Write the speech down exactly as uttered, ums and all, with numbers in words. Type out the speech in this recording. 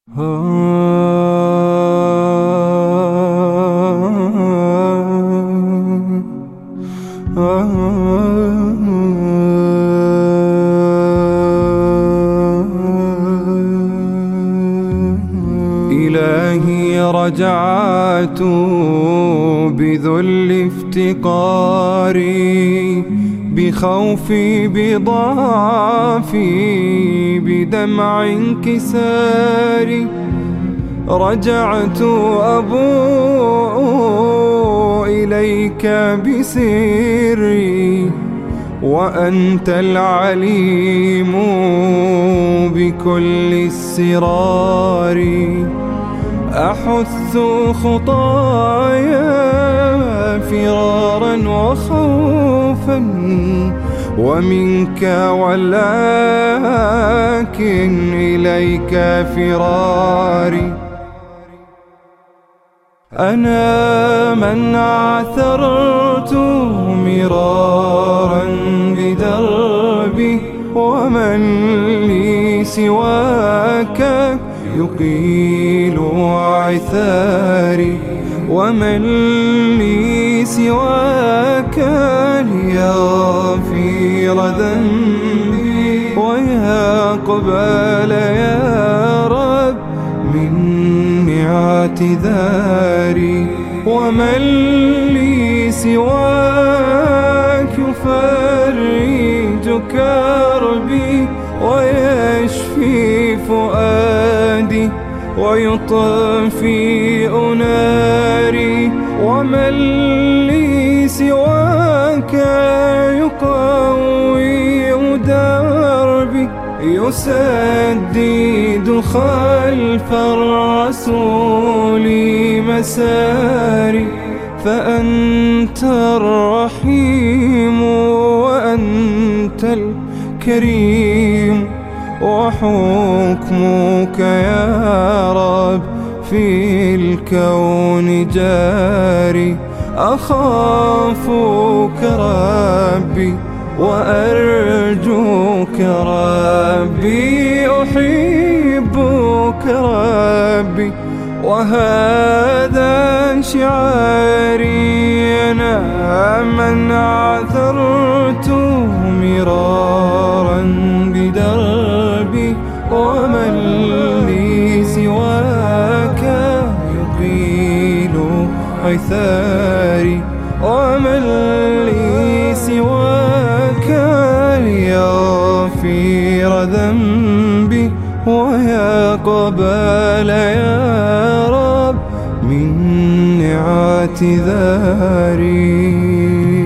إلهي رجعت بذل افتقاري، بخوفي بضعفي، بدمع انكساري. رجعت أبوء إليك بسري، وأنت العليم بكل السرار. أحث خطايا فرارا وخوفا ومنك، ولكن إليك فراري. أنا من عثرت مرارا بدربي، ومن لي سواك يقيل عثاري. ومن لي سواك ليغفر ذنبي، ويقبل يا رب مني اعتذاري. ومن لي سواك يفرج كربي، ويشفي فؤادي، ويطفئ ناري. ومن لي سواك يقوي دربي، يسدد خلف الرسول مساري. فأنت الرحيم وأنت الكريم، وحكمك يا رب في الكون جاري. أخافك ربي وأرجوك ربي، أحبك ربي وهذا شعاري. أنا من عثرت مرارا بدربي، ومن لي سواك يقيل عثاري. ومن لي سواك ليغفر ذنبي، ويقبل يا رب مني اعتذاري.